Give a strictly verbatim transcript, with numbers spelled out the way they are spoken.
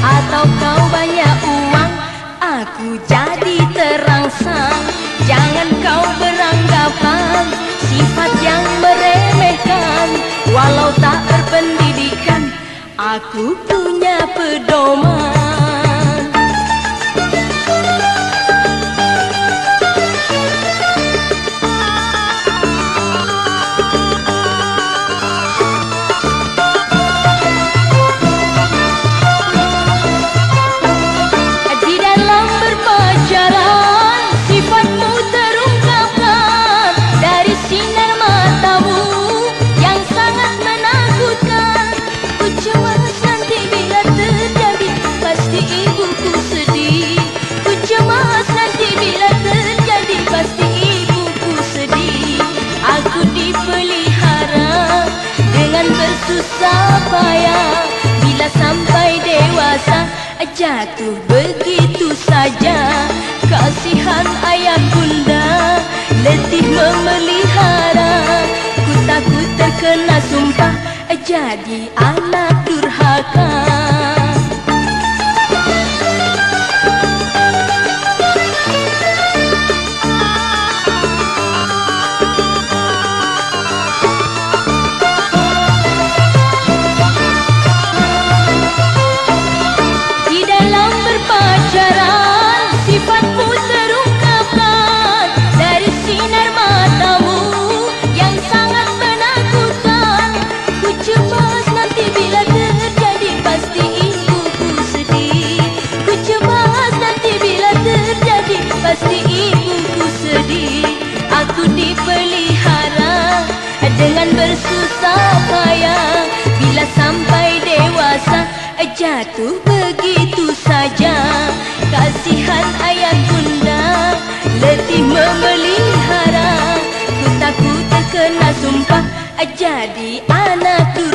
atau kau banyak uang, aku jadi terangsang. Jangan kau beranggapan sifat yang meremehkan. Walau tak berpendidikan, aku punya pedoman. Susah payah bila sampai dewasa, jatuh begitu saja. Kasihan ayah bunda letih memelihara. Ku takut terkena sumpah jadi anak durhaka. Aku dipelihara dengan bersusah payah. Bila sampai dewasa, jatuh begitu saja. Kasihan ayah bunda letih memelihara. Ku takut terkena sumpah jadi anak durhaka.